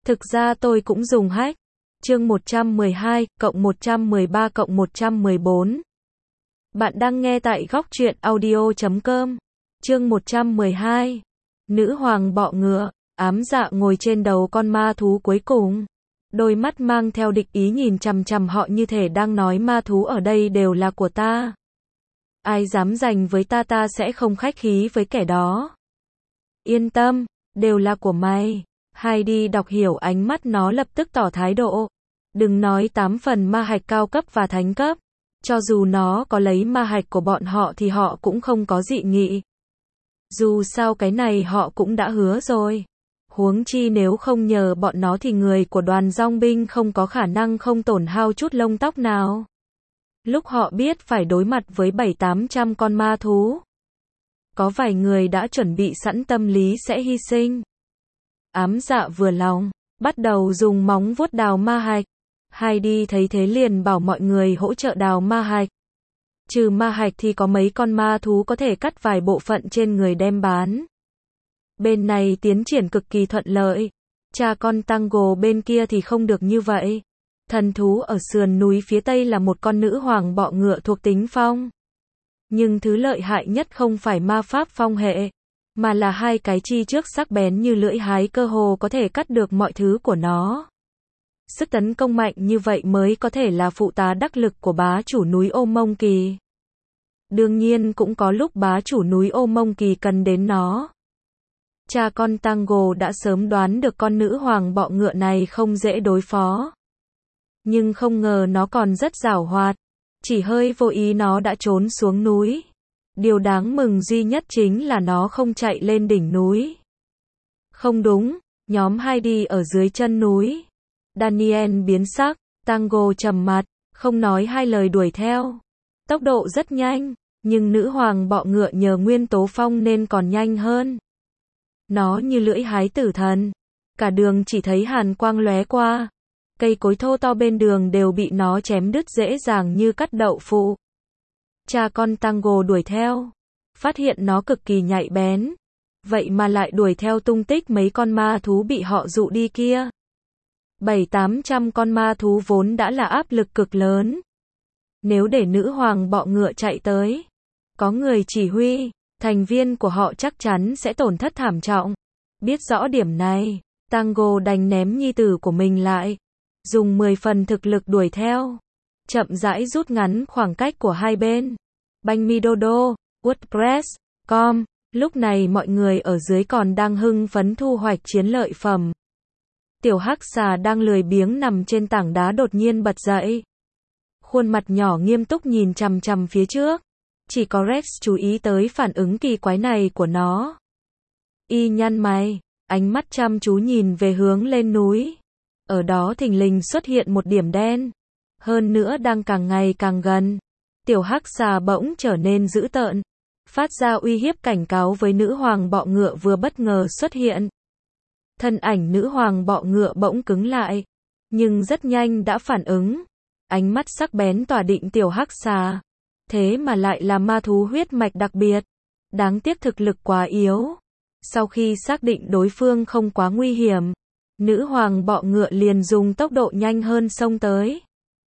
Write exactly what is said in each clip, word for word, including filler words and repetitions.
Thực ra tôi cũng dùng hack. Chương một trăm mười hai, cộng một trăm mười ba cộng một trăm mười bốn. Bạn đang nghe tại góc truyện audio chấm com. Chương một trăm mười hai. Nữ hoàng bọ ngựa, ám dạ ngồi trên đầu con ma thú cuối cùng. Đôi mắt mang theo địch ý nhìn chằm chằm họ như thể đang nói ma thú ở đây đều là của ta. Ai dám giành với ta ta sẽ không khách khí với kẻ đó. Yên tâm, đều là của mày. Heidi đọc hiểu ánh mắt nó lập tức tỏ thái độ. Đừng nói tám phần ma hạch cao cấp và thánh cấp. Cho dù nó có lấy ma hạch của bọn họ thì họ cũng không có dị nghị. Dù sao cái này họ cũng đã hứa rồi. Huống chi nếu không nhờ bọn nó thì người của đoàn dong binh không có khả năng không tổn hao chút lông tóc nào. Lúc họ biết phải đối mặt với bảy tám trăm con ma thú, có vài người đã chuẩn bị sẵn tâm lý sẽ hy sinh. Ám dạ vừa lòng, bắt đầu dùng móng vuốt đào ma hạch. Heidi thấy thế liền bảo mọi người hỗ trợ đào ma hạch. Trừ ma hạch thì có mấy con ma thú có thể cắt vài bộ phận trên người đem bán. Bên này tiến triển cực kỳ thuận lợi. Cha con Tango bên kia thì không được như vậy. Thần thú ở sườn núi phía tây là một con nữ hoàng bọ ngựa thuộc tính phong. Nhưng thứ lợi hại nhất không phải ma pháp phong hệ, mà là hai cái chi trước sắc bén như lưỡi hái cơ hồ có thể cắt được mọi thứ của nó. Sức tấn công mạnh như vậy mới có thể là phụ tá đắc lực của bá chủ núi Ô Mông Kỳ. Đương nhiên cũng có lúc bá chủ núi Ô Mông Kỳ cần đến nó. Cha con Tango đã sớm đoán được con nữ hoàng bọ ngựa này không dễ đối phó. Nhưng không ngờ nó còn rất giảo hoạt. Chỉ hơi vô ý nó đã trốn xuống núi. Điều đáng mừng duy nhất chính là nó không chạy lên đỉnh núi. Không đúng, nhóm Heidi ở dưới chân núi. Daniel biến sắc, Tango trầm mặt, không nói hai lời đuổi theo. Tốc độ rất nhanh, nhưng nữ hoàng bọ ngựa nhờ nguyên tố phong nên còn nhanh hơn. Nó như lưỡi hái tử thần. Cả đường chỉ thấy hàn quang lóe qua. Cây cối thô to bên đường đều bị nó chém đứt dễ dàng như cắt đậu phụ. Cha con Tango đuổi theo, phát hiện nó cực kỳ nhạy bén. Vậy mà lại đuổi theo tung tích mấy con ma thú bị họ dụ đi kia. Bảy tám trăm con ma thú vốn đã là áp lực cực lớn. Nếu để nữ hoàng bọ ngựa chạy tới, có người chỉ huy, thành viên của họ chắc chắn sẽ tổn thất thảm trọng. Biết rõ điểm này, Tango đành ném nhi tử của mình lại. Dùng mười phần thực lực đuổi theo. Chậm rãi rút ngắn khoảng cách của hai bên. Banh mi đô đô, WordPress, com. Lúc này mọi người ở dưới còn đang hưng phấn thu hoạch chiến lợi phẩm. Tiểu hắc xà đang lười biếng nằm trên tảng đá đột nhiên bật dậy. Khuôn mặt nhỏ nghiêm túc nhìn chằm chằm phía trước. Chỉ có Rex chú ý tới phản ứng kỳ quái này của nó. Y nhăn mày, ánh mắt chăm chú nhìn về hướng lên núi. Ở đó thình lình xuất hiện một điểm đen. Hơn nữa đang càng ngày càng gần. Tiểu hắc xà bỗng trở nên dữ tợn. Phát ra uy hiếp cảnh cáo với nữ hoàng bọ ngựa vừa bất ngờ xuất hiện. Thân ảnh nữ hoàng bọ ngựa bỗng cứng lại. Nhưng rất nhanh đã phản ứng. Ánh mắt sắc bén tỏa định tiểu hắc xà. Thế mà lại là ma thú huyết mạch đặc biệt. Đáng tiếc thực lực quá yếu. Sau khi xác định đối phương không quá nguy hiểm, nữ hoàng bọ ngựa liền dùng tốc độ nhanh hơn xông tới.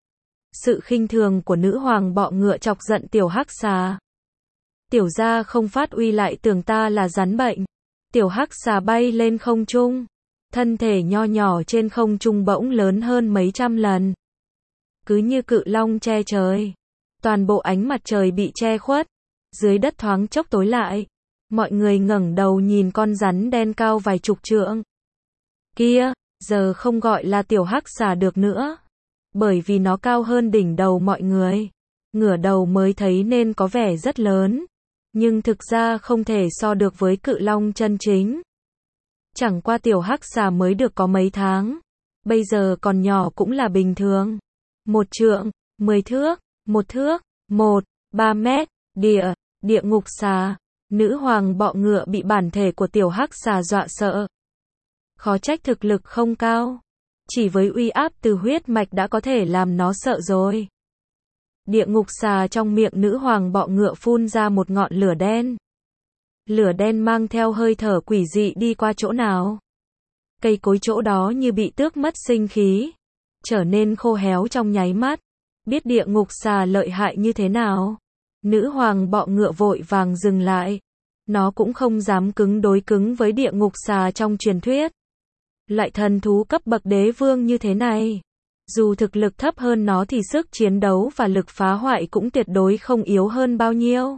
Sự khinh thường của nữ hoàng bọ ngựa chọc giận tiểu hắc xà. Tiểu gia không phát uy lại tưởng ta là rắn bệnh. Tiểu hắc xà bay lên không trung. Thân thể nho nhỏ trên không trung bỗng lớn hơn mấy trăm lần. Cứ như cự long che trời. Toàn bộ ánh mặt trời bị che khuất. Dưới đất thoáng chốc tối lại. Mọi người ngẩng đầu nhìn con rắn đen cao vài chục trượng. Kia, giờ không gọi là tiểu hắc xà được nữa. Bởi vì nó cao hơn đỉnh đầu mọi người. Ngửa đầu mới thấy nên có vẻ rất lớn. Nhưng thực ra không thể so được với cự long chân chính. Chẳng qua tiểu hắc xà mới được có mấy tháng. Bây giờ còn nhỏ cũng là bình thường. Một trượng, mười thước, một thước, một, ba mét, địa, địa ngục xà. Nữ hoàng bọ ngựa bị bản thể của tiểu hắc xà dọa sợ. Khó trách thực lực không cao. Chỉ với uy áp từ huyết mạch đã có thể làm nó sợ rồi. Địa ngục xà trong miệng nữ hoàng bọ ngựa phun ra một ngọn lửa đen. Lửa đen mang theo hơi thở quỷ dị đi qua chỗ nào. Cây cối chỗ đó như bị tước mất sinh khí, trở nên khô héo trong nháy mắt. Biết địa ngục xà lợi hại như thế nào, nữ hoàng bọ ngựa vội vàng dừng lại. Nó cũng không dám cứng đối cứng với địa ngục xà trong truyền thuyết. Lại thần thú cấp bậc đế vương như thế này, dù thực lực thấp hơn nó thì sức chiến đấu và lực phá hoại cũng tuyệt đối không yếu hơn bao nhiêu.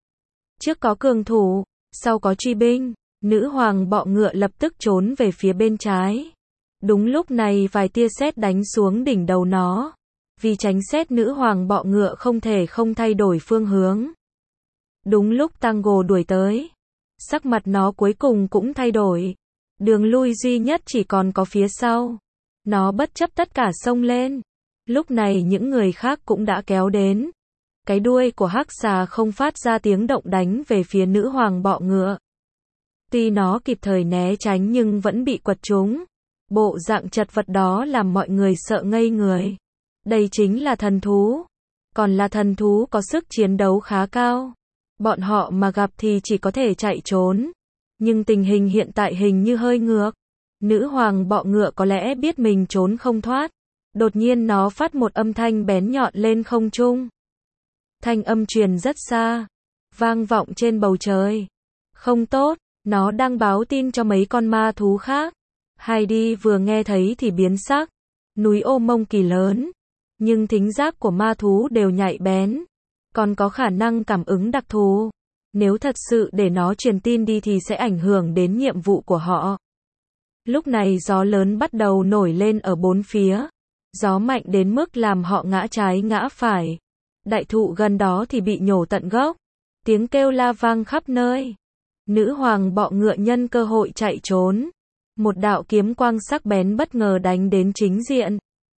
Trước có cường thủ, sau có truy binh, nữ hoàng bọ ngựa lập tức trốn về phía bên trái. Đúng lúc này vài tia sét đánh xuống đỉnh đầu nó. Vì tránh sét, nữ hoàng bọ ngựa không thể không thay đổi phương hướng. Đúng lúc Tango đuổi tới, sắc mặt nó cuối cùng cũng thay đổi. Đường lui duy nhất chỉ còn có phía sau. Nó bất chấp tất cả xông lên. Lúc này những người khác cũng đã kéo đến. Cái đuôi của hắc xà không phát ra tiếng động đánh về phía nữ hoàng bọ ngựa. Tuy nó kịp thời né tránh nhưng vẫn bị quật trúng. Bộ dạng chật vật đó làm mọi người sợ ngây người. Đây chính là thần thú. Còn là thần thú có sức chiến đấu khá cao. Bọn họ mà gặp thì chỉ có thể chạy trốn. Nhưng tình hình hiện tại hình như hơi ngược. Nữ hoàng bọ ngựa có lẽ biết mình trốn không thoát. Đột nhiên nó phát một âm thanh bén nhọn lên không trung. Thanh âm truyền rất xa, vang vọng trên bầu trời. Không tốt, nó đang báo tin cho mấy con ma thú khác. Heidi vừa nghe thấy thì biến sắc. Núi ô mông kỳ lớn, nhưng thính giác của ma thú đều nhạy bén, còn có khả năng cảm ứng đặc thù. Nếu thật sự để nó truyền tin đi thì sẽ ảnh hưởng đến nhiệm vụ của họ. Lúc này gió lớn bắt đầu nổi lên ở bốn phía. Gió mạnh đến mức làm họ ngã trái ngã phải. Đại thụ gần đó thì bị nhổ tận gốc. Tiếng kêu la vang khắp nơi. Nữ hoàng bọ ngựa nhân cơ hội chạy trốn. Một đạo kiếm quang sắc bén bất ngờ đánh đến chính diện.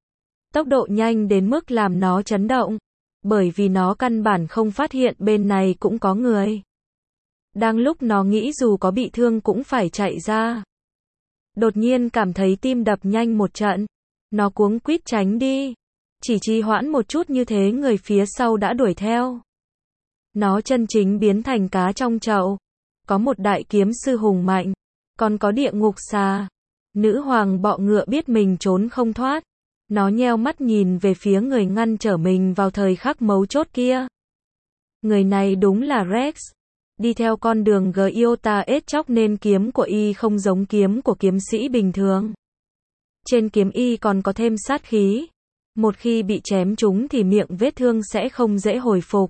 Tốc độ nhanh đến mức làm nó chấn động. Bởi vì nó căn bản không phát hiện bên này cũng có người. Đang lúc nó nghĩ dù có bị thương cũng phải chạy ra. Đột nhiên cảm thấy tim đập nhanh một trận. Nó cuống quýt tránh đi. Chỉ trì hoãn một chút như thế người phía sau đã đuổi theo. Nó chân chính biến thành cá trong chậu. Có một đại kiếm sư hùng mạnh. Còn có địa ngục xà. Nữ hoàng bọ ngựa biết mình trốn không thoát. Nó nheo mắt nhìn về phía người ngăn trở mình vào thời khắc mấu chốt kia. Người này đúng là Rex. Đi theo con đường Giota chóc nên kiếm của y không giống kiếm của kiếm sĩ bình thường. Trên kiếm y còn có thêm sát khí. Một khi bị chém trúng thì miệng vết thương sẽ không dễ hồi phục.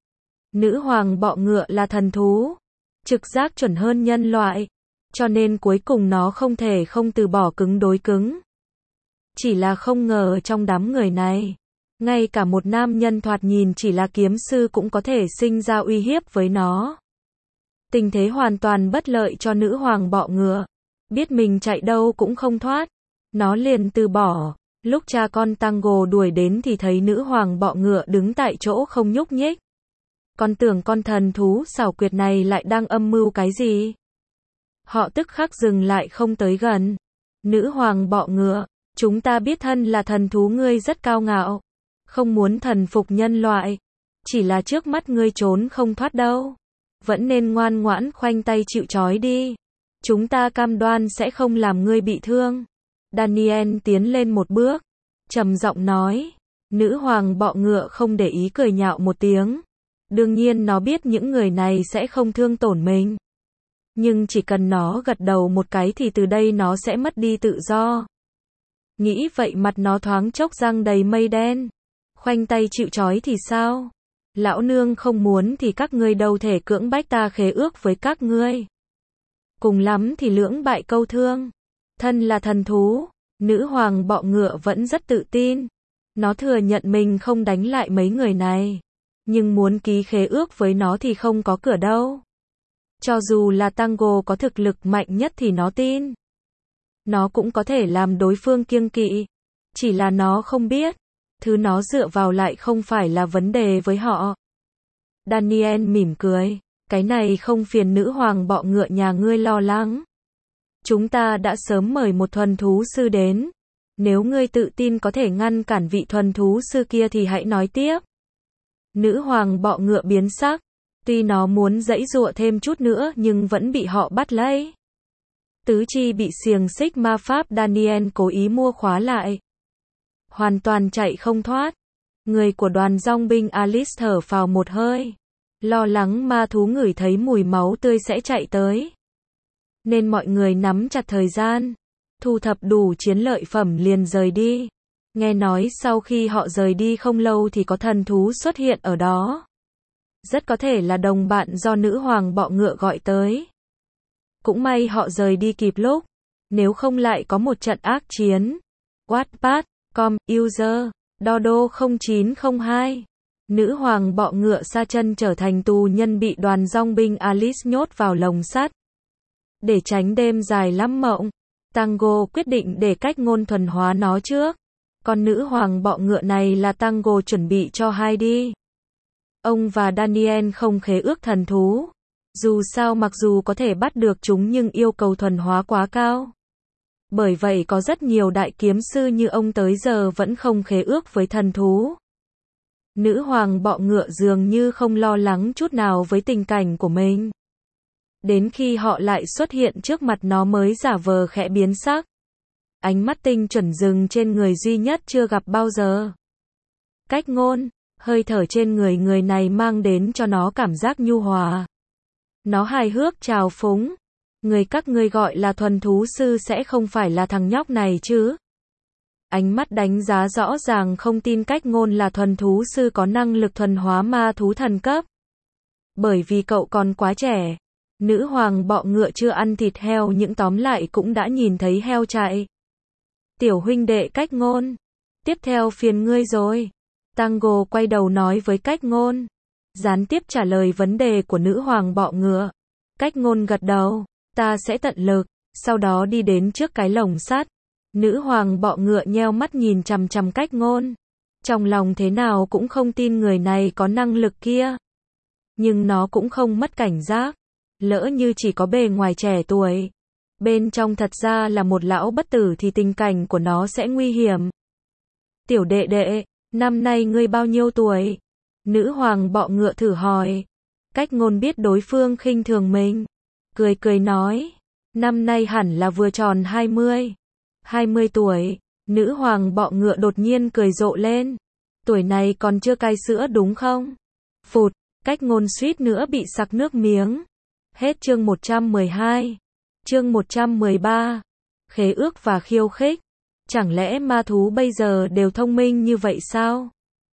Nữ hoàng bọ ngựa là thần thú. Trực giác chuẩn hơn nhân loại. Cho nên cuối cùng nó không thể không từ bỏ cứng đối cứng. Chỉ là không ngờ trong đám người này, ngay cả một nam nhân thoạt nhìn chỉ là kiếm sư cũng có thể sinh ra uy hiếp với nó. Tình thế hoàn toàn bất lợi cho nữ hoàng bọ ngựa. Biết mình chạy đâu cũng không thoát. Nó liền từ bỏ. Lúc cha con Tango đuổi đến thì thấy nữ hoàng bọ ngựa đứng tại chỗ không nhúc nhích. Con tưởng con thần thú xảo quyệt này lại đang âm mưu cái gì. Họ tức khắc dừng lại không tới gần. Nữ hoàng bọ ngựa, chúng ta biết thân là thần thú ngươi rất cao ngạo. Không muốn thần phục nhân loại. Chỉ là trước mắt ngươi trốn không thoát đâu. Vẫn nên ngoan ngoãn khoanh tay chịu trói đi. Chúng ta cam đoan sẽ không làm ngươi bị thương. Daniel tiến lên một bước. Trầm giọng nói. Nữ hoàng bọ ngựa không để ý cười nhạo một tiếng. Đương nhiên nó biết những người này sẽ không thương tổn mình. Nhưng chỉ cần nó gật đầu một cái thì từ đây nó sẽ mất đi tự do. Nghĩ vậy mặt nó thoáng chốc răng đầy mây đen. Khoanh tay chịu trói thì sao? Lão nương không muốn thì các ngươi đâu thể cưỡng bách ta khế ước với các ngươi. Cùng lắm thì lưỡng bại câu thương. Thân là thần thú, nữ hoàng bọ ngựa vẫn rất tự tin. Nó thừa nhận mình không đánh lại mấy người này. Nhưng muốn ký khế ước với nó thì không có cửa đâu. Cho dù là Tango có thực lực mạnh nhất thì nó tin. Nó cũng có thể làm đối phương kiêng kỵ. Chỉ là nó không biết. Thứ nó dựa vào lại không phải là vấn đề với họ. Daniel mỉm cười. Cái này không phiền nữ hoàng bọ ngựa nhà ngươi lo lắng. Chúng ta đã sớm mời một thuần thú sư đến. Nếu ngươi tự tin có thể ngăn cản vị thuần thú sư kia thì hãy nói tiếp. Nữ hoàng bọ ngựa biến sắc. Tuy nó muốn giãy giụa thêm chút nữa nhưng vẫn bị họ bắt lấy. Tứ chi bị xiềng xích ma pháp Daniel cố ý mua khóa lại. Hoàn toàn chạy không thoát. Người của đoàn dòng binh Alice thở phào một hơi. Lo lắng ma thú ngửi thấy mùi máu tươi sẽ chạy tới. Nên mọi người nắm chặt thời gian. Thu thập đủ chiến lợi phẩm liền rời đi. Nghe nói sau khi họ rời đi không lâu thì có thần thú xuất hiện ở đó. Rất có thể là đồng bạn do nữ hoàng bọ ngựa gọi tới. Cũng may họ rời đi kịp lúc. Nếu không lại có một trận ác chiến. Wattpad, com, user, dodo không chín không hai. Nữ hoàng bọ ngựa sa chân trở thành tù nhân bị đoàn dòng binh Alice nhốt vào lồng sắt. Để tránh đêm dài lắm mộng, Tango quyết định để cách ngôn thuần hóa nó trước. Còn nữ hoàng bọ ngựa này là Tango chuẩn bị cho Heidi. Ông và Daniel không khế ước thần thú. Dù sao mặc dù có thể bắt được chúng nhưng yêu cầu thuần hóa quá cao. Bởi vậy có rất nhiều đại kiếm sư như ông tới giờ vẫn không khế ước với thần thú. Nữ hoàng bọ ngựa dường như không lo lắng chút nào với tình cảnh của mình. Đến khi họ lại xuất hiện trước mặt nó mới giả vờ khẽ biến sắc. Ánh mắt tinh chuẩn dừng trên người duy nhất chưa gặp bao giờ. Cách ngôn, hơi thở trên người người này mang đến cho nó cảm giác nhu hòa. Nó hài hước trào phúng. Người các ngươi gọi là thuần thú sư sẽ không phải là thằng nhóc này chứ? Ánh mắt đánh giá rõ ràng không tin cách ngôn là thuần thú sư có năng lực thuần hóa ma thú thần cấp. Bởi vì cậu còn quá trẻ. Nữ hoàng bọ ngựa chưa ăn thịt heo nhưng tóm lại cũng đã nhìn thấy heo chạy. Tiểu huynh đệ cách ngôn. Tiếp theo phiền ngươi rồi. Tango quay đầu nói với cách ngôn. Gián tiếp trả lời vấn đề của nữ hoàng bọ ngựa. Cách ngôn gật đầu. Ta sẽ tận lực. Sau đó đi đến trước cái lồng sắt. Nữ hoàng bọ ngựa nheo mắt nhìn chằm chằm cách ngôn. Trong lòng thế nào cũng không tin người này có năng lực kia. Nhưng nó cũng không mất cảnh giác. Lỡ như chỉ có bề ngoài trẻ tuổi. Bên trong thật ra là một lão bất tử thì tình cảnh của nó sẽ nguy hiểm. Tiểu đệ đệ, năm nay ngươi bao nhiêu tuổi? Nữ hoàng bọ ngựa thử hỏi. Cách ngôn biết đối phương khinh thường mình. Cười cười nói. Năm nay hẳn là vừa tròn hai mươi. hai mươi tuổi. Nữ hoàng bọ ngựa đột nhiên cười rộ lên. Tuổi này còn chưa cai sữa đúng không? Phụt, cách ngôn suýt nữa bị sặc nước miếng. Hết chương một trăm mười hai. Chương một trăm mười ba. Khế ước và khiêu khích. Chẳng lẽ ma thú bây giờ đều thông minh như vậy sao?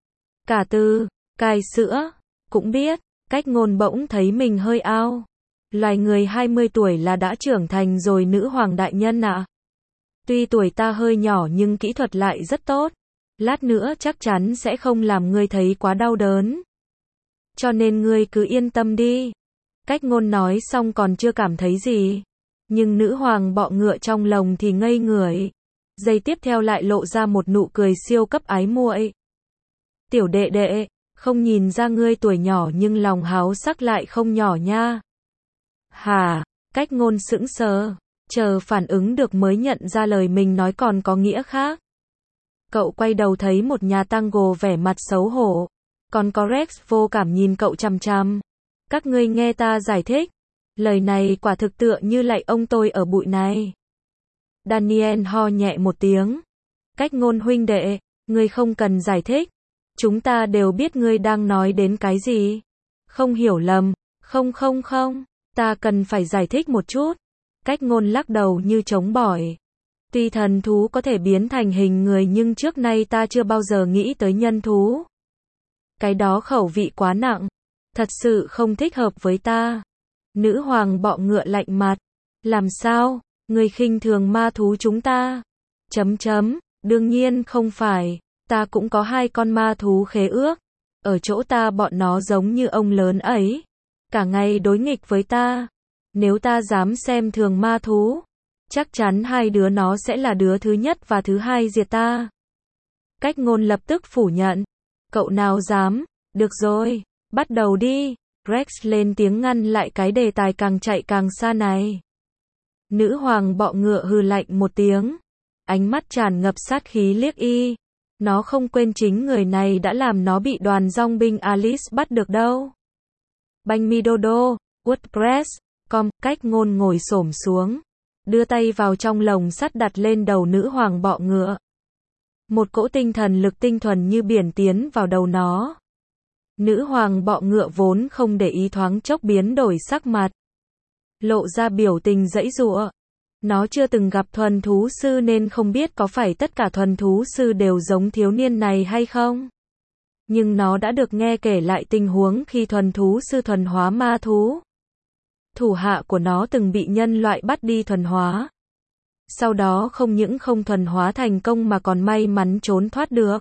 Cả từ, cai sữa, cũng biết, cách ngôn bỗng thấy mình hơi ao. Loài người hai mươi tuổi là đã trưởng thành rồi nữ hoàng đại nhân ạ. À? Tuy tuổi ta hơi nhỏ nhưng kỹ thuật lại rất tốt. Lát nữa chắc chắn sẽ không làm ngươi thấy quá đau đớn. Cho nên ngươi cứ yên tâm đi. Cách ngôn nói xong còn chưa cảm thấy gì. Nhưng nữ hoàng bọ ngựa trong lòng thì ngây người. Giây tiếp theo lại lộ ra một nụ cười siêu cấp ái muội. Tiểu đệ đệ, không nhìn ra ngươi tuổi nhỏ nhưng lòng háo sắc lại không nhỏ nha. Hả? Cách ngôn sững sờ, chờ phản ứng được mới nhận ra lời mình nói còn có nghĩa khác. Cậu quay đầu thấy một nhà Tango vẻ mặt xấu hổ. Còn có Rex vô cảm nhìn cậu chằm chằm. Các ngươi nghe ta giải thích. Lời này quả thực tựa như lạy ông tôi ở bụi này. Daniel ho nhẹ một tiếng. Cách ngôn huynh đệ, ngươi không cần giải thích. Chúng ta đều biết ngươi đang nói đến cái gì. Không hiểu lầm, không không không, ta cần phải giải thích một chút. Cách ngôn lắc đầu như chống bỏi. Tuy thần thú có thể biến thành hình người nhưng trước nay ta chưa bao giờ nghĩ tới nhân thú. Cái đó khẩu vị quá nặng. Thật sự không thích hợp với ta. Nữ hoàng bọ ngựa lạnh mặt. Làm sao? Ngươi khinh thường ma thú chúng ta? Chấm chấm, đương nhiên không phải. Ta cũng có hai con ma thú khế ước. Ở chỗ ta bọn nó giống như ông lớn ấy. Cả ngày đối nghịch với ta. Nếu ta dám xem thường ma thú, chắc chắn hai đứa nó sẽ là đứa thứ nhất và thứ hai diệt ta. Cách ngôn lập tức phủ nhận. Cậu nào dám? Được rồi, bắt đầu đi. Rex lên tiếng ngăn lại cái đề tài càng chạy càng xa này. Nữ hoàng bọ ngựa hừ lạnh một tiếng. Ánh mắt tràn ngập sát khí liếc y. Nó không quên chính người này đã làm nó bị đoàn dòng binh Alice bắt được đâu. Banh mi đô đô, WordPress, com, cách ngôn ngồi xổm xuống. đưa tay vào trong lồng sắt đặt lên đầu nữ hoàng bọ ngựa. Một cỗ tinh thần lực tinh thuần như biển tiến vào đầu nó. Nữ hoàng bọ ngựa vốn không để ý thoáng chốc biến đổi sắc mặt. Lộ ra biểu tình giãy giụa. Nó chưa từng gặp thuần thú sư nên không biết có phải tất cả thuần thú sư đều giống thiếu niên này hay không. Nhưng nó đã được nghe kể lại tình huống khi thuần thú sư thuần hóa ma thú. Thủ hạ của nó từng bị nhân loại bắt đi thuần hóa. Sau đó không những không thuần hóa thành công mà còn may mắn trốn thoát được.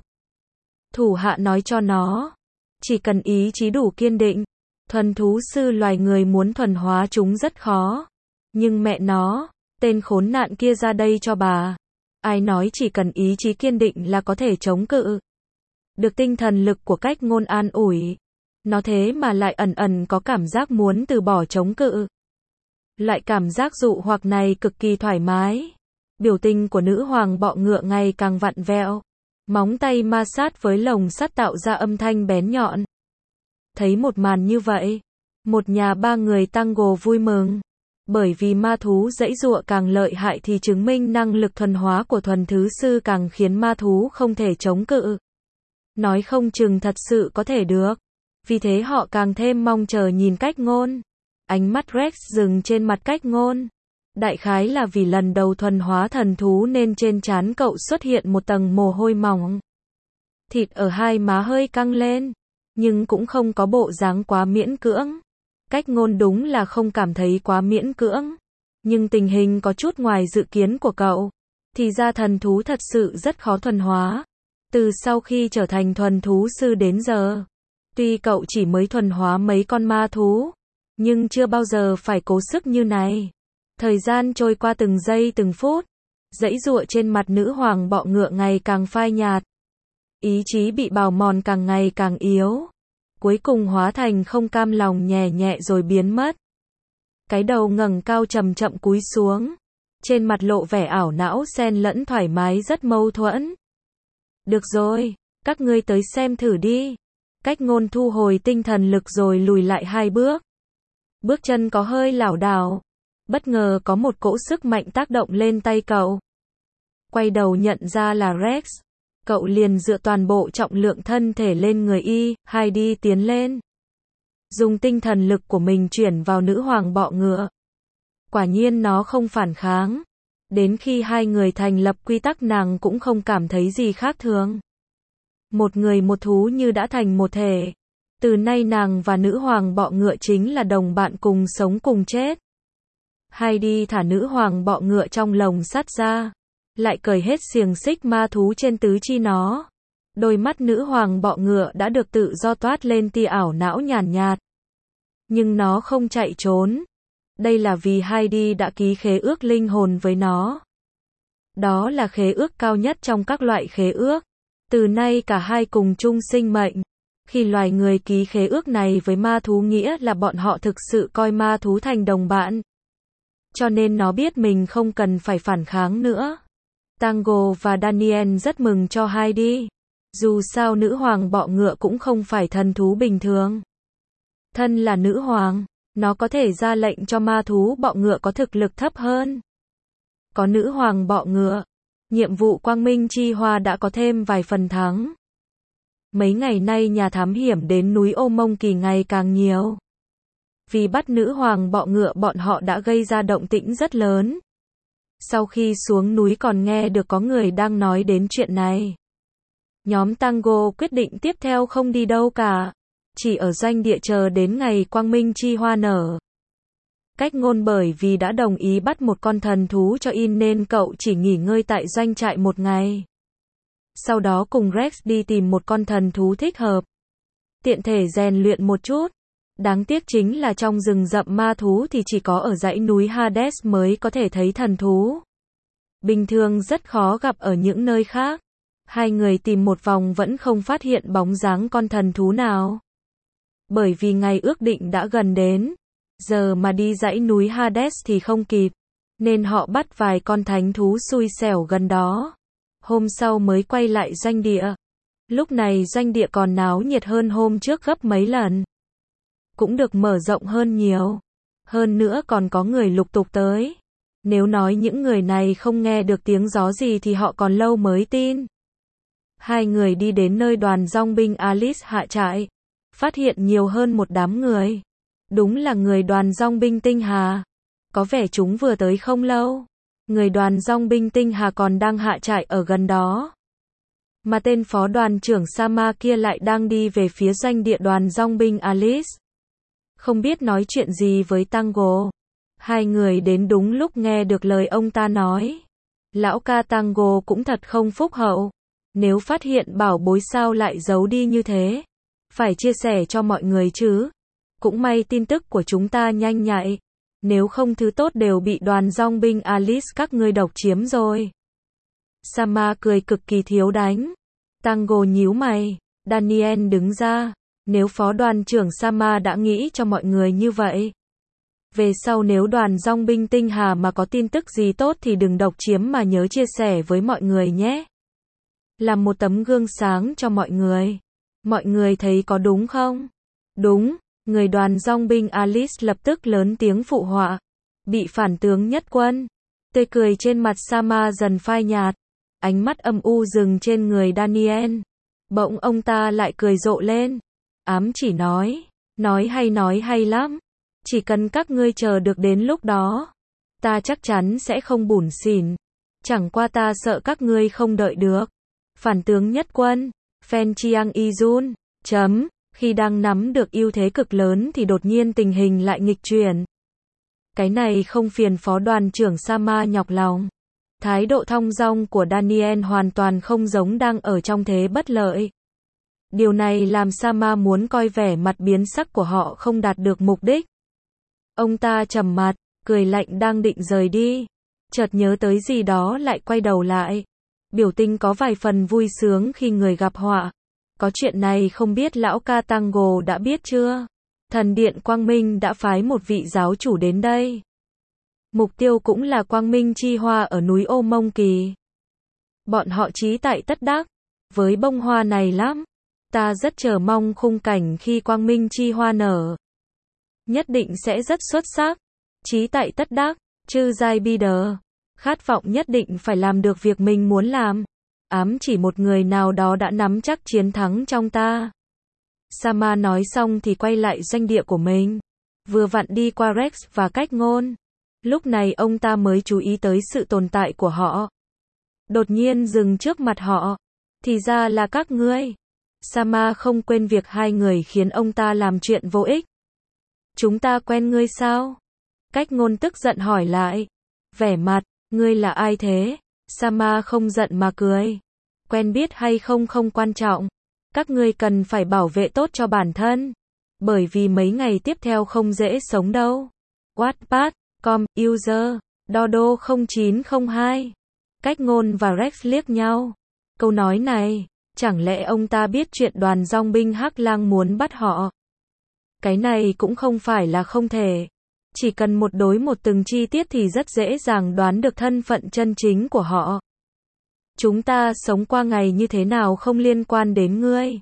Thủ hạ nói cho nó, chỉ cần ý chí đủ kiên định, thuần thú sư loài người muốn thuần hóa chúng rất khó. Nhưng mẹ nó, tên khốn nạn kia ra đây cho bà. Ai nói chỉ cần ý chí kiên định là có thể chống cự. Được tinh thần lực của cách ngôn an ủi. Nó thế mà lại ẩn ẩn có cảm giác muốn từ bỏ chống cự. Loại cảm giác dụ hoặc này cực kỳ thoải mái. Biểu tình của nữ hoàng bọ ngựa ngày càng vặn vẹo. Móng tay ma sát với lồng sắt tạo ra âm thanh bén nhọn. Thấy một màn như vậy, một nhà ba người tango vui mừng. Bởi vì ma thú giãy giụa càng lợi hại thì chứng minh năng lực thuần hóa của thuần thứ sư càng khiến ma thú không thể chống cự. Nói không chừng thật sự có thể được. Vì thế họ càng thêm mong chờ nhìn cách ngôn. Ánh mắt Rex dừng trên mặt cách ngôn. Đại khái là vì lần đầu thuần hóa thần thú nên trên trán cậu xuất hiện một tầng mồ hôi mỏng. Thịt ở hai má hơi căng lên, nhưng cũng không có bộ dáng quá miễn cưỡng. Cách ngôn đúng là không cảm thấy quá miễn cưỡng. Nhưng tình hình có chút ngoài dự kiến của cậu. Thì ra thần thú thật sự rất khó thuần hóa. Từ sau khi trở thành thuần thú sư đến giờ, tuy cậu chỉ mới thuần hóa mấy con ma thú, nhưng chưa bao giờ phải cố sức như này. Thời gian trôi qua từng giây từng phút, giãy giụa trên mặt nữ hoàng bọ ngựa ngày càng phai nhạt. Ý chí bị bào mòn càng ngày càng yếu. Cuối cùng hóa thành không cam lòng nhẹ nhẹ rồi biến mất. Cái đầu ngẩng cao chậm chậm cúi xuống. Trên mặt lộ vẻ ảo não xen lẫn thoải mái rất mâu thuẫn. Được rồi, các ngươi tới xem thử đi. Cách ngôn thu hồi tinh thần lực rồi lùi lại hai bước. Bước chân có hơi lảo đảo. Bất ngờ có một cỗ sức mạnh tác động lên tay cậu. Quay đầu nhận ra là Rex. Cậu liền dựa toàn bộ trọng lượng thân thể lên người y, Heidi tiến lên. Dùng tinh thần lực của mình chuyển vào nữ hoàng bọ ngựa. Quả nhiên nó không phản kháng. Đến khi hai người thành lập quy tắc nàng cũng không cảm thấy gì khác thường. Một người một thú như đã thành một thể. Từ nay nàng và nữ hoàng bọ ngựa chính là đồng bạn cùng sống cùng chết. Heidi thả nữ hoàng bọ ngựa trong lồng sắt ra. Lại cởi hết xiềng xích ma thú trên tứ chi nó. Đôi mắt nữ hoàng bọ ngựa đã được tự do toát lên tia ảo não nhàn nhạt. Nhưng nó không chạy trốn. Đây là vì Heidi đã ký khế ước linh hồn với nó. Đó là khế ước cao nhất trong các loại khế ước. Từ nay cả hai cùng chung sinh mệnh. Khi loài người ký khế ước này với ma thú nghĩa là bọn họ thực sự coi ma thú thành đồng bạn. Cho nên nó biết mình không cần phải phản kháng nữa. Tango và Daniel rất mừng cho Heidi. Dù sao nữ hoàng bọ ngựa cũng không phải thần thú bình thường. Thân là nữ hoàng, nó có thể ra lệnh cho ma thú bọ ngựa có thực lực thấp hơn. Có nữ hoàng bọ ngựa, nhiệm vụ Quang Minh Chi Hoa đã có thêm vài phần thắng. Mấy ngày nay nhà thám hiểm đến núi Ô Mông Kỳ ngày càng nhiều. Vì bắt nữ hoàng bọ ngựa bọn họ đã gây ra động tĩnh rất lớn. Sau khi xuống núi còn nghe được có người đang nói đến chuyện này. Nhóm Tango quyết định tiếp theo không đi đâu cả. Chỉ ở doanh địa chờ đến ngày Quang Minh Chi Hoa nở. Cách ngôn bởi vì đã đồng ý bắt một con thần thú cho in nên cậu chỉ nghỉ ngơi tại doanh trại một ngày. Sau đó cùng Rex đi tìm một con thần thú thích hợp. Tiện thể rèn luyện một chút. Đáng tiếc chính là trong rừng rậm ma thú thì chỉ có ở dãy núi Hades mới có thể thấy thần thú. Bình thường rất khó gặp ở những nơi khác. Hai người tìm một vòng vẫn không phát hiện bóng dáng con thần thú nào. Bởi vì ngày ước định đã gần đến. Giờ mà đi dãy núi Hades thì không kịp. Nên họ bắt vài con thánh thú xui xẻo gần đó. Hôm sau mới quay lại doanh địa. Lúc này doanh địa còn náo nhiệt hơn hôm trước gấp mấy lần. Cũng được mở rộng hơn nhiều. Hơn nữa còn có người lục tục tới. Nếu nói những người này không nghe được tiếng gió gì thì họ còn lâu mới tin. Hai người đi đến nơi đoàn dong binh Alice hạ trại, phát hiện nhiều hơn một đám người. Đúng là người đoàn dong binh Tinh Hà. Có vẻ chúng vừa tới không lâu. Người đoàn dong binh Tinh Hà còn đang hạ trại ở gần đó. Mà tên phó đoàn trưởng Sama kia lại đang đi về phía doanh địa đoàn dong binh Alice. Không biết nói chuyện gì với Tango. Hai người đến đúng lúc nghe được lời ông ta nói. Lão ca Tango cũng thật không phúc hậu. Nếu phát hiện bảo bối sao lại giấu đi như thế. Phải chia sẻ cho mọi người chứ. Cũng may tin tức của chúng ta nhanh nhạy. Nếu không thứ tốt đều bị đoàn dong binh Alice các ngươi độc chiếm rồi. Sama cười cực kỳ thiếu đánh. Tango nhíu mày. Daniel đứng ra. Nếu phó đoàn trưởng Sama đã nghĩ cho mọi người như vậy. Về sau nếu đoàn dong binh Tinh Hà mà có tin tức gì tốt thì đừng độc chiếm mà nhớ chia sẻ với mọi người nhé. Làm một tấm gương sáng cho mọi người. Mọi người thấy có đúng không? Đúng, người đoàn dong binh Alice lập tức lớn tiếng phụ họa. Bị phản tướng nhất quân. Tươi cười trên mặt Sama dần phai nhạt. Ánh mắt âm u dừng trên người Daniel. Bỗng ông ta lại cười rộ lên. Ám chỉ nói. Nói hay nói hay lắm. Chỉ cần các ngươi chờ được đến lúc đó. Ta chắc chắn sẽ không bủn xỉn. Chẳng qua ta sợ các ngươi không đợi được. Phản tướng nhất quân. Phen Chiang Izun. Chấm. Khi đang nắm được ưu thế cực lớn thì đột nhiên tình hình lại nghịch chuyển. Cái này không phiền phó đoàn trưởng Sama nhọc lòng. Thái độ thong dong của Daniel hoàn toàn không giống đang ở trong thế bất lợi. Điều này làm Sama muốn coi vẻ mặt biến sắc của họ không đạt được mục đích. Ông ta trầm mặt, cười lạnh đang định rời đi. Chợt nhớ tới gì đó lại quay đầu lại. Biểu tình có vài phần vui sướng khi người gặp họa. Có chuyện này không biết lão ca Tango đã biết chưa? Thần điện Quang Minh đã phái một vị giáo chủ đến đây. Mục tiêu cũng là Quang Minh chi hoa ở núi Ô Mông Kỳ. Bọn họ chí tại tất đắc. Với bông hoa này lắm. Ta rất chờ mong khung cảnh khi Quang Minh chi hoa nở. Nhất định sẽ rất xuất sắc. Chí tại tất đắc. Chư giai bi đờ. Khát vọng nhất định phải làm được việc mình muốn làm. Ám chỉ một người nào đó đã nắm chắc chiến thắng trong ta. Sama nói xong thì quay lại doanh địa của mình. Vừa vặn đi qua Rex và Cách Ngôn. Lúc này ông ta mới chú ý tới sự tồn tại của họ. Đột nhiên dừng trước mặt họ. Thì ra là các ngươi. Sama không quên việc hai người khiến ông ta làm chuyện vô ích. Chúng ta quen ngươi sao? Cách Ngôn tức giận hỏi lại. Vẻ mặt, ngươi là ai thế? Sama không giận mà cười. Quen biết hay không không quan trọng. Các ngươi cần phải bảo vệ tốt cho bản thân. Bởi vì mấy ngày tiếp theo không dễ sống đâu. Wattpad, com, user, Dodo không chín không hai. Cách Ngôn và Rex liếc nhau. Câu nói này, chẳng lẽ ông ta biết chuyện đoàn dong binh Hắc Lang muốn bắt họ? Cái này cũng không phải là không thể. Chỉ cần một đối một từng chi tiết thì rất dễ dàng đoán được thân phận chân chính của họ. Chúng ta sống qua ngày như thế nào không liên quan đến ngươi.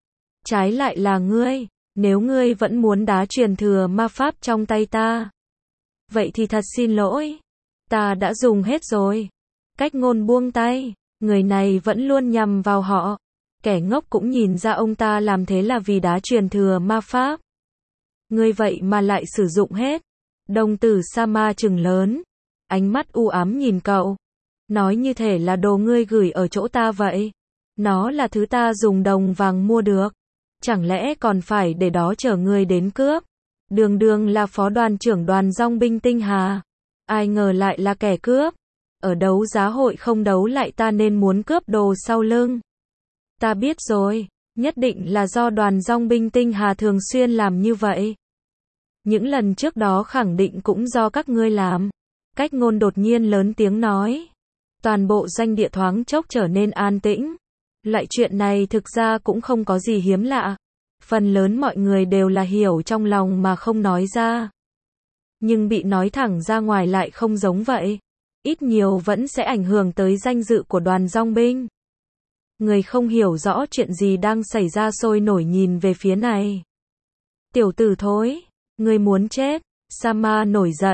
Trái lại là ngươi, nếu ngươi vẫn muốn đá truyền thừa ma pháp trong tay ta. Vậy thì thật xin lỗi. Ta đã dùng hết rồi. Cách Ngôn buông tay, người này vẫn luôn nhằm vào họ. Kẻ ngốc cũng nhìn ra ông ta làm thế là vì đá truyền thừa ma pháp. Ngươi vậy mà lại sử dụng hết. Đồng tử Sama trừng lớn. Ánh mắt u ám nhìn cậu. Nói như thể là đồ ngươi gửi ở chỗ ta vậy. Nó là thứ ta dùng đồng vàng mua được. Chẳng lẽ còn phải để đó chờ ngươi đến cướp? Đường đường là phó đoàn trưởng đoàn dong binh Tinh Hà. Ai ngờ lại là kẻ cướp. Ở đấu giá hội không đấu lại ta nên muốn cướp đồ sau lưng. Ta biết rồi. Nhất định là do đoàn dong binh Tinh Hà thường xuyên làm như vậy. Những lần trước đó khẳng định cũng do các ngươi làm. Cách Ngôn đột nhiên lớn tiếng nói. Toàn bộ doanh địa thoáng chốc trở nên an tĩnh. Loại chuyện này thực ra cũng không có gì hiếm lạ. Phần lớn mọi người đều là hiểu trong lòng mà không nói ra. Nhưng bị nói thẳng ra ngoài lại không giống vậy. Ít nhiều vẫn sẽ ảnh hưởng tới danh dự của đoàn dong binh. Người không hiểu rõ chuyện gì đang xảy ra sôi nổi nhìn về phía này. Tiểu tử thối, ngươi muốn chết. Sama nổi giận.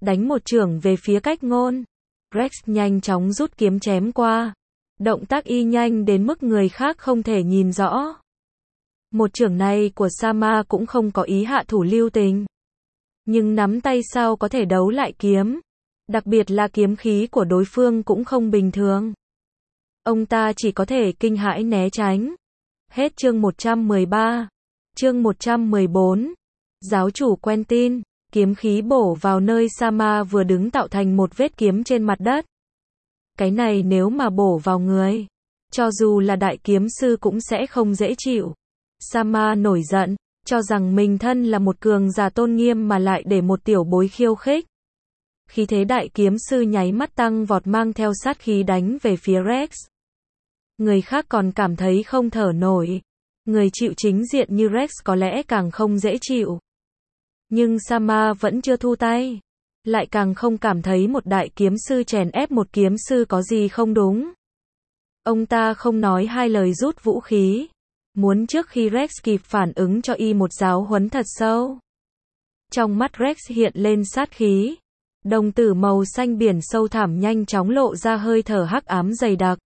đánh một chưởng về phía Cách Ngôn. Rex nhanh chóng rút kiếm chém qua. Động tác y nhanh đến mức người khác không thể nhìn rõ. Một chưởng này của Sama cũng không có ý hạ thủ lưu tình. Nhưng nắm tay sao có thể đấu lại kiếm. Đặc biệt là kiếm khí của đối phương cũng không bình thường. Ông ta chỉ có thể kinh hãi né tránh. Hết chương một trăm mười ba. Chương một trăm mười bốn. Giáo chủ Quentin, kiếm khí bổ vào nơi Sama vừa đứng tạo thành một vết kiếm trên mặt đất. Cái này nếu mà bổ vào người, cho dù là đại kiếm sư cũng sẽ không dễ chịu. Sama nổi giận, cho rằng mình thân là một cường giả tôn nghiêm mà lại để một tiểu bối khiêu khích. Khí thế đại kiếm sư nháy mắt tăng vọt mang theo sát khí đánh về phía Rex. Người khác còn cảm thấy không thở nổi. Người chịu chính diện như Rex có lẽ càng không dễ chịu. Nhưng Sama vẫn chưa thu tay. Lại càng không cảm thấy một đại kiếm sư chèn ép một kiếm sư có gì không đúng. Ông ta không nói hai lời rút vũ khí. Muốn trước khi Rex kịp phản ứng cho y một giáo huấn thật sâu. Trong mắt Rex hiện lên sát khí. Đồng tử màu xanh biển sâu thẳm nhanh chóng lộ ra hơi thở hắc ám dày đặc.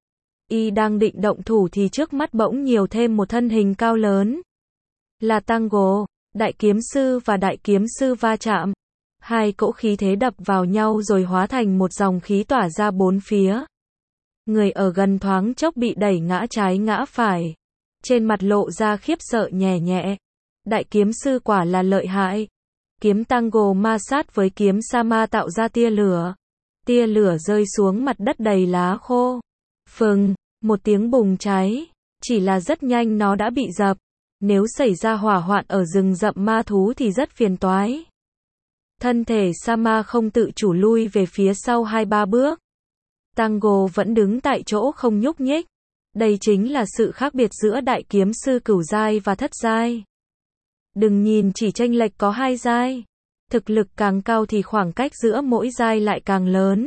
Y đang định động thủ thì trước mắt bỗng nhiều thêm một thân hình cao lớn. Là Tango, đại kiếm sư và đại kiếm sư va chạm. Hai cỗ khí thế đập vào nhau rồi hóa thành một dòng khí tỏa ra bốn phía. Người ở gần thoáng chốc bị đẩy ngã trái ngã phải. Trên mặt lộ ra khiếp sợ nhẹ nhẹ. Đại kiếm sư quả là lợi hại. Kiếm Tango ma sát với kiếm Sama tạo ra tia lửa. Tia lửa rơi xuống mặt đất đầy lá khô. Phừng, một tiếng bùng cháy. Chỉ là rất nhanh nó đã bị dập. Nếu xảy ra hỏa hoạn ở rừng rậm ma thú thì rất phiền toái. Thân thể Sama không tự chủ lui về phía sau hai ba bước. Tango vẫn đứng tại chỗ không nhúc nhích. Đây chính là sự khác biệt giữa đại kiếm sư cửu giai và thất giai. Đừng nhìn chỉ chênh lệch có hai giai. Thực lực càng cao thì khoảng cách giữa mỗi giai lại càng lớn.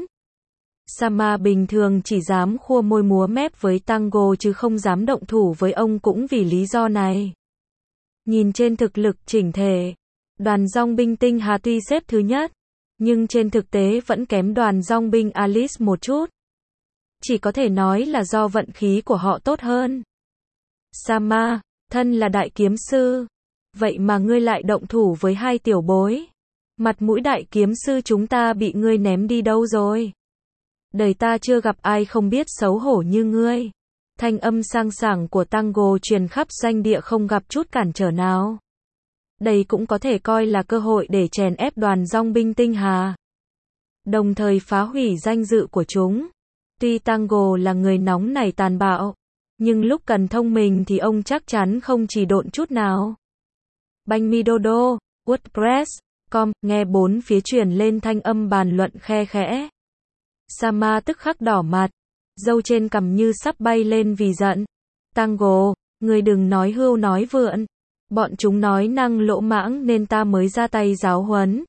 Sama bình thường chỉ dám khua môi múa mép với Tango chứ không dám động thủ với ông cũng vì lý do này. Nhìn trên thực lực chỉnh thể, đoàn dòng binh tinh Hà tuy xếp thứ nhất, nhưng trên thực tế vẫn kém đoàn dòng binh Alice một chút. Chỉ có thể nói là do vận khí của họ tốt hơn. Sama, thân là đại kiếm sư. Vậy mà ngươi lại động thủ với hai tiểu bối. Mặt mũi đại kiếm sư chúng ta bị ngươi ném đi đâu rồi? Đời ta chưa gặp ai không biết xấu hổ như ngươi. Thanh âm sang sảng của Tango truyền khắp doanh địa không gặp chút cản trở nào. Đây cũng có thể coi là cơ hội để chèn ép đoàn dòng binh tinh Hà. Đồng thời phá hủy danh dự của chúng. Tuy Tango là người nóng nảy tàn bạo, nhưng lúc cần thông minh thì ông chắc chắn không chỉ độn chút nào. Banh mi đô đô, WordPress, com, nghe bốn phía truyền lên thanh âm bàn luận khe khẽ. Sama tức khắc đỏ mặt, râu trên cằm như sắp bay lên vì giận. Tango, người đừng nói hưu nói vượn. Bọn chúng nói năng lỗ mãng nên ta mới ra tay giáo huấn.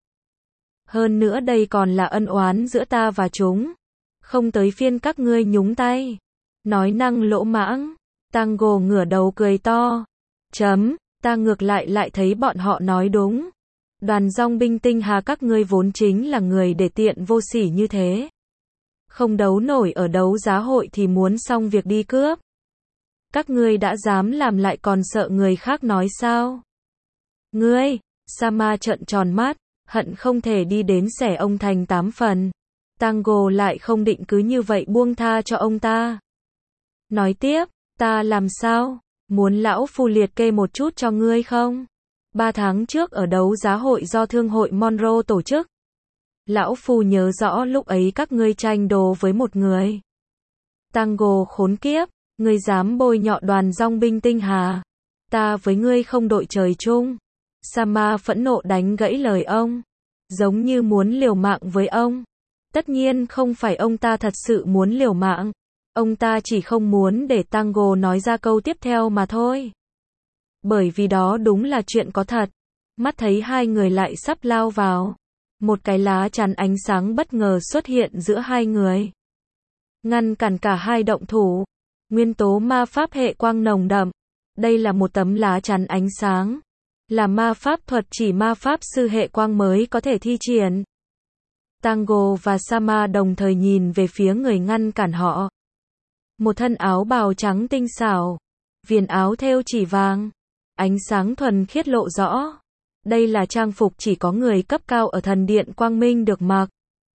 Hơn nữa đây còn là ân oán giữa ta và chúng. Không tới phiên các ngươi nhúng tay. Nói năng lỗ mãng. Tango ngửa đầu cười to. Chấm, ta ngược lại lại thấy bọn họ nói đúng. Đoàn dòng binh tinh Hà các ngươi vốn chính là người để tiện vô sỉ như thế. Không đấu nổi ở đấu giá hội thì muốn xong việc đi cướp. Các ngươi đã dám làm lại còn sợ người khác nói sao? Ngươi, Sama trợn tròn mắt, hận không thể đi đến xẻ ông thành tám phần. Tango lại không định cứ như vậy buông tha cho ông ta. Nói tiếp, ta làm sao? Muốn lão phu liệt kê một chút cho ngươi không? Ba tháng trước ở đấu giá hội do thương hội Monroe tổ chức. Lão phu nhớ rõ lúc ấy các ngươi tranh đồ với một người. Tango khốn kiếp, ngươi dám bôi nhọ đoàn dòng binh tinh Hà. Ta với ngươi không đội trời chung. Sama phẫn nộ đánh gãy lời ông. Giống như muốn liều mạng với ông. Tất nhiên không phải ông ta thật sự muốn liều mạng. Ông ta chỉ không muốn để Tango nói ra câu tiếp theo mà thôi. Bởi vì đó đúng là chuyện có thật. Mắt thấy hai người lại sắp lao vào. Một cái lá chắn ánh sáng bất ngờ xuất hiện giữa hai người. Ngăn cản cả hai động thủ. Nguyên tố ma pháp hệ quang nồng đậm. Đây là một tấm lá chắn ánh sáng. Là ma pháp thuật chỉ ma pháp sư hệ quang mới có thể thi triển. Tango và Sama đồng thời nhìn về phía người ngăn cản họ. Một thân áo bào trắng tinh xảo, viền áo thêu chỉ vàng, ánh sáng thuần khiết lộ rõ. Đây là trang phục chỉ có người cấp cao ở thần điện Quang Minh được mặc.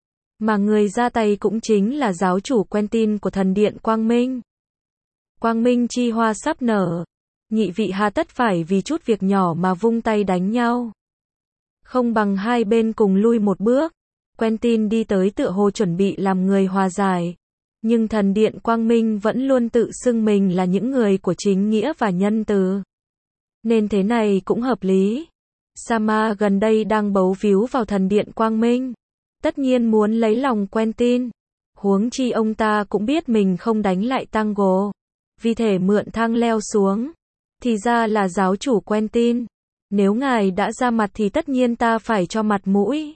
Mà người ra tay cũng chính là giáo chủ Quentin của thần điện Quang Minh. Quang Minh chi hoa sắp nở. Nhị vị hà tất phải vì chút việc nhỏ mà vung tay đánh nhau. Không bằng hai bên cùng lui một bước. Quentin đi tới tựa hồ chuẩn bị làm người hòa giải. Nhưng thần điện Quang Minh vẫn luôn tự xưng mình là những người của chính nghĩa và nhân từ. Nên thế này cũng hợp lý. Sama gần đây đang bấu víu vào thần điện Quang Minh. Tất nhiên muốn lấy lòng Quentin. Huống chi ông ta cũng biết mình không đánh lại Tango. Vì thể mượn thang leo xuống. Thì ra là giáo chủ Quentin. Nếu ngài đã ra mặt thì tất nhiên ta phải cho mặt mũi.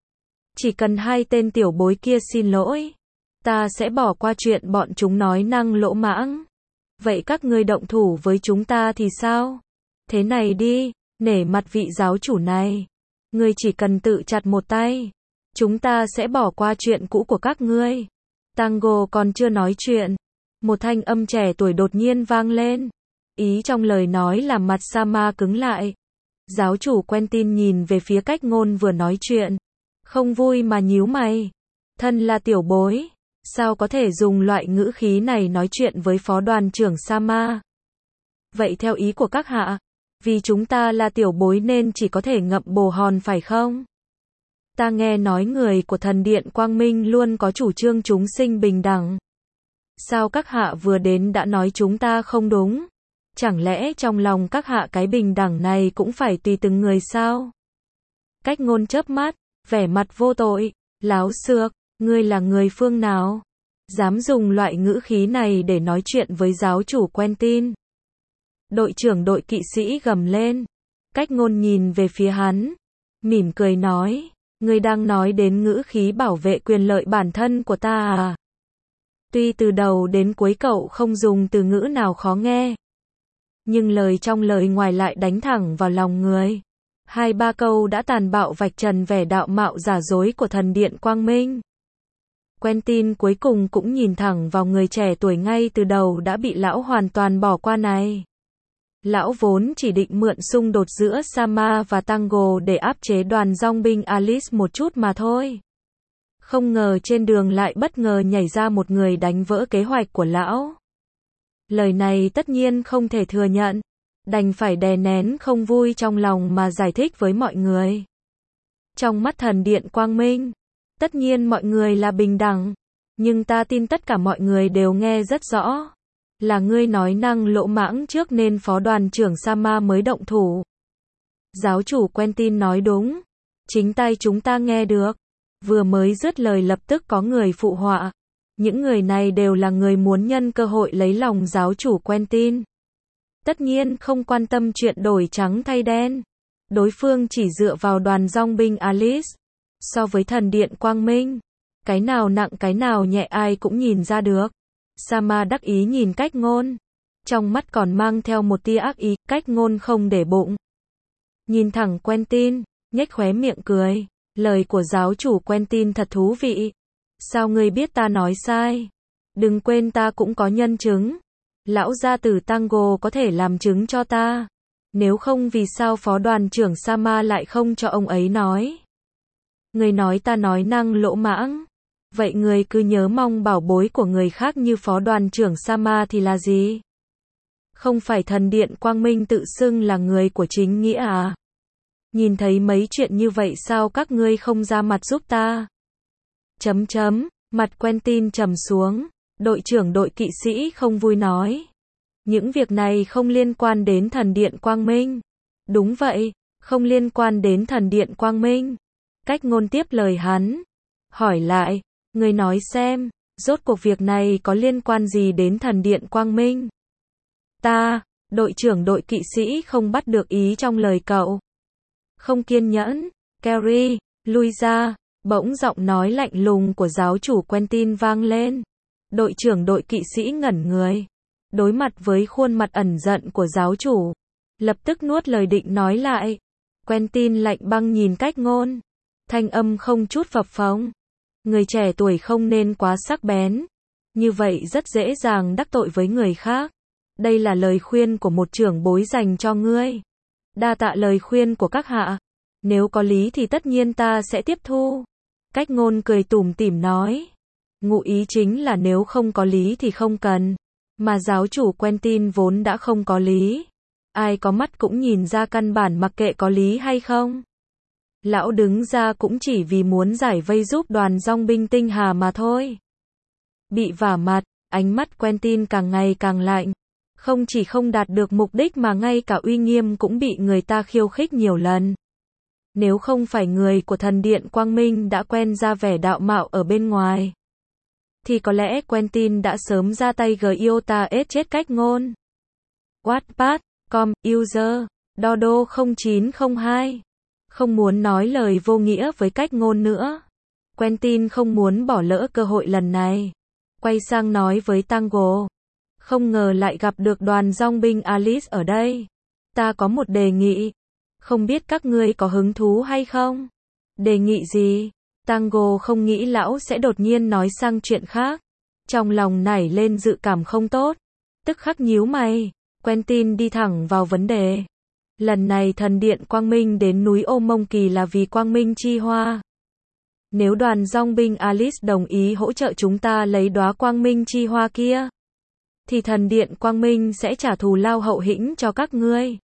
Chỉ cần hai tên tiểu bối kia xin lỗi, ta sẽ bỏ qua chuyện bọn chúng nói năng lỗ mãng. Vậy các ngươi động thủ với chúng ta thì sao? Thế này đi, nể mặt vị giáo chủ này. Ngươi chỉ cần tự chặt một tay. Chúng ta sẽ bỏ qua chuyện cũ của các ngươi. Tango còn chưa nói chuyện. Một thanh âm trẻ tuổi đột nhiên vang lên. Ý trong lời nói làm mặt Sama cứng lại. Giáo chủ Quentin nhìn về phía Cách Ngôn vừa nói chuyện. Không vui mà nhíu mày. Thân là tiểu bối. Sao có thể dùng loại ngữ khí này nói chuyện với phó đoàn trưởng Sama? Vậy theo ý của các hạ, vì chúng ta là tiểu bối nên chỉ có thể ngậm bồ hòn phải không? Ta nghe nói người của thần điện Quang Minh luôn có chủ trương chúng sinh bình đẳng. Sao các hạ vừa đến đã nói chúng ta không đúng? Chẳng lẽ trong lòng các hạ cái bình đẳng này cũng phải tùy từng người sao? Cách Ngôn chớp mắt, vẻ mặt vô tội, láo xược, ngươi là người phương nào? Dám dùng loại ngữ khí này để nói chuyện với giáo chủ Quentin. Đội trưởng đội kỵ sĩ gầm lên. Cách Ngôn nhìn về phía hắn, mỉm cười nói, ngươi đang nói đến ngữ khí bảo vệ quyền lợi bản thân của ta à? Tuy từ đầu đến cuối cậu không dùng từ ngữ nào khó nghe, nhưng lời trong lời ngoài lại đánh thẳng vào lòng người. Hai ba câu đã tàn bạo vạch trần vẻ đạo mạo giả dối của thần điện Quang Minh. Quentin cuối cùng cũng nhìn thẳng vào người trẻ tuổi ngay từ đầu đã bị lão hoàn toàn bỏ qua này. Lão vốn chỉ định mượn xung đột giữa Sama và Tango để áp chế đoàn dòng binh Alice một chút mà thôi. Không ngờ trên đường lại bất ngờ nhảy ra một người đánh vỡ kế hoạch của lão. Lời này tất nhiên không thể thừa nhận, đành phải đè nén không vui trong lòng mà giải thích với mọi người. Trong mắt thần điện Quang Minh, tất nhiên mọi người là bình đẳng, nhưng ta tin tất cả mọi người đều nghe rất rõ. Là ngươi nói năng lỗ mãng trước nên phó đoàn trưởng Sama mới động thủ. Giáo chủ Quentin nói đúng, chính tay chúng ta nghe được. Vừa mới dứt lời lập tức có người phụ họa. Những người này đều là người muốn nhân cơ hội lấy lòng giáo chủ Quentin. Tất nhiên không quan tâm chuyện đổi trắng thay đen. Đối phương chỉ dựa vào đoàn dòng binh Alice. So với thần điện Quang Minh, cái nào nặng cái nào nhẹ ai cũng nhìn ra được. Sama đắc ý nhìn Cách Ngôn, trong mắt còn mang theo một tia ác ý. Cách Ngôn không để bụng, nhìn thẳng Quentin, nhếch khóe miệng cười. Lời của giáo chủ Quentin thật thú vị. Sao ngươi biết ta nói sai? Đừng quên ta cũng có nhân chứng. Lão gia tử Tango có thể làm chứng cho ta. Nếu không vì sao phó đoàn trưởng Sama lại không cho ông ấy nói? Ngươi nói ta nói năng lỗ mãng. Vậy người cứ nhớ mong bảo bối của người khác như phó đoàn trưởng Sama thì là gì? Không phải thần điện Quang Minh tự xưng là người của chính nghĩa à? Nhìn thấy mấy chuyện như vậy sao các ngươi không ra mặt giúp ta? Chấm chấm, mặt Quentin trầm xuống. Đội trưởng đội kỵ sĩ không vui nói. Những việc này không liên quan đến thần điện Quang Minh. Đúng vậy, không liên quan đến thần điện Quang Minh. Cách Ngôn tiếp lời hắn. Hỏi lại, ngươi nói xem, rốt cuộc việc này có liên quan gì đến thần điện Quang Minh? Ta, đội trưởng đội kỵ sĩ không bắt được ý trong lời cậu. Không kiên nhẫn, Carrie, lui ra. Bỗng giọng nói lạnh lùng của giáo chủ Quentin vang lên. Đội trưởng đội kỵ sĩ ngẩn người. Đối mặt với khuôn mặt ẩn giận của giáo chủ, lập tức nuốt lời định nói lại. Quentin lạnh băng nhìn Cách Ngôn. thanh âm không chút phập phồng. Người trẻ tuổi không nên quá sắc bén, như vậy rất dễ dàng đắc tội với người khác. Đây là lời khuyên của một trưởng bối dành cho ngươi. Đa tạ lời khuyên của các hạ. Nếu có lý thì tất nhiên ta sẽ tiếp thu. Cách ngôn cười tủm tỉm nói. Ngụ ý chính là nếu không có lý thì không cần. Mà giáo chủ Quentin vốn đã không có lý. Ai có mắt cũng nhìn ra căn bản mặc kệ có lý hay không. Lão đứng ra cũng chỉ vì muốn giải vây giúp đoàn dòng binh tinh hà mà thôi. Bị vả mặt, ánh mắt Quentin càng ngày càng lạnh. Không chỉ không đạt được mục đích mà ngay cả uy nghiêm cũng bị người ta khiêu khích nhiều lần. Nếu không phải người của thần điện Quang Minh đã quen ra vẻ đạo mạo ở bên ngoài, thì có lẽ Quentin đã sớm ra tay giê i o tê ét chết cách ngôn. Wattpad, com, user, Dodo không chín không hai. Không muốn nói lời vô nghĩa với cách ngôn nữa. Quentin không muốn bỏ lỡ cơ hội lần này. Quay sang nói với Tango. Không ngờ lại gặp được đoàn dòng binh Alice ở đây. Ta có một đề nghị. Không biết các ngươi có hứng thú hay không? Đề nghị gì? Tango không nghĩ lão sẽ đột nhiên nói sang chuyện khác. Trong lòng nảy lên dự cảm không tốt. Tức khắc nhíu mày. Quentin đi thẳng vào vấn đề. Lần này thần điện Quang Minh đến núi Ô Mông Kỳ là vì Quang Minh chi hoa. Nếu đoàn dòng binh Alice đồng ý hỗ trợ chúng ta lấy đóa Quang Minh chi hoa kia, thì thần điện Quang Minh sẽ trả thù lao hậu hĩnh cho các ngươi.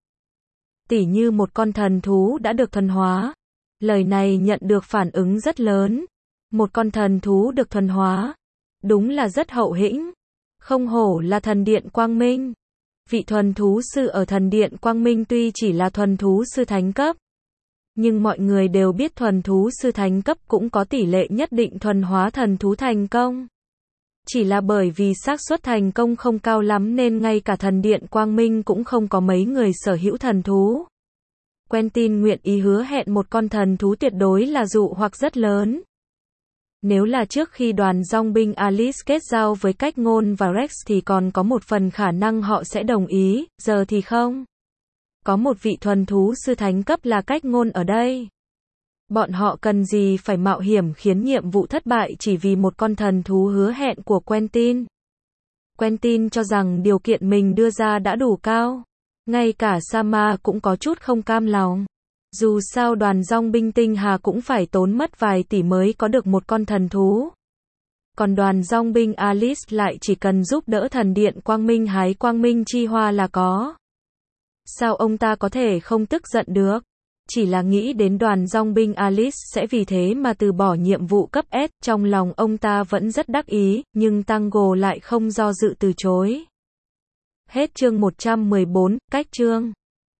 Tỉ như một con thần thú đã được thuần hóa. Lời này nhận được phản ứng rất lớn. Một con thần thú được thuần hóa. Đúng là rất hậu hĩnh. Không hổ là thần điện Quang Minh. Vị thuần thú sư ở thần điện Quang Minh tuy chỉ là thuần thú sư thánh cấp, nhưng mọi người đều biết thuần thú sư thánh cấp cũng có tỷ lệ nhất định thuần hóa thần thú thành công. Chỉ là bởi vì xác suất thành công không cao lắm nên ngay cả thần điện Quang Minh cũng không có mấy người sở hữu thần thú. Quentin nguyện ý hứa hẹn một con thần thú tuyệt đối là dụ hoặc rất lớn. Nếu là trước khi đoàn dòng binh Alice kết giao với cách ngôn và Rex thì còn có một phần khả năng họ sẽ đồng ý, giờ thì không. Có một vị thuần thú sư thánh cấp là cách ngôn ở đây. Bọn họ cần gì phải mạo hiểm khiến nhiệm vụ thất bại chỉ vì một con thần thú hứa hẹn của Quentin. Quentin cho rằng điều kiện mình đưa ra đã đủ cao. Ngay cả Sama cũng có chút không cam lòng. Dù sao đoàn dòng binh tinh hà cũng phải tốn mất vài tỷ mới có được một con thần thú. Còn đoàn dòng binh Alice lại chỉ cần giúp đỡ thần điện Quang Minh hái Quang Minh chi hoa là có. Sao ông ta có thể không tức giận được? Chỉ là nghĩ đến đoàn dòng binh Alice sẽ vì thế mà từ bỏ nhiệm vụ cấp S, trong lòng ông ta vẫn rất đắc ý, nhưng Tango lại không do dự từ chối. Hết chương một trăm mười bốn, cách chương.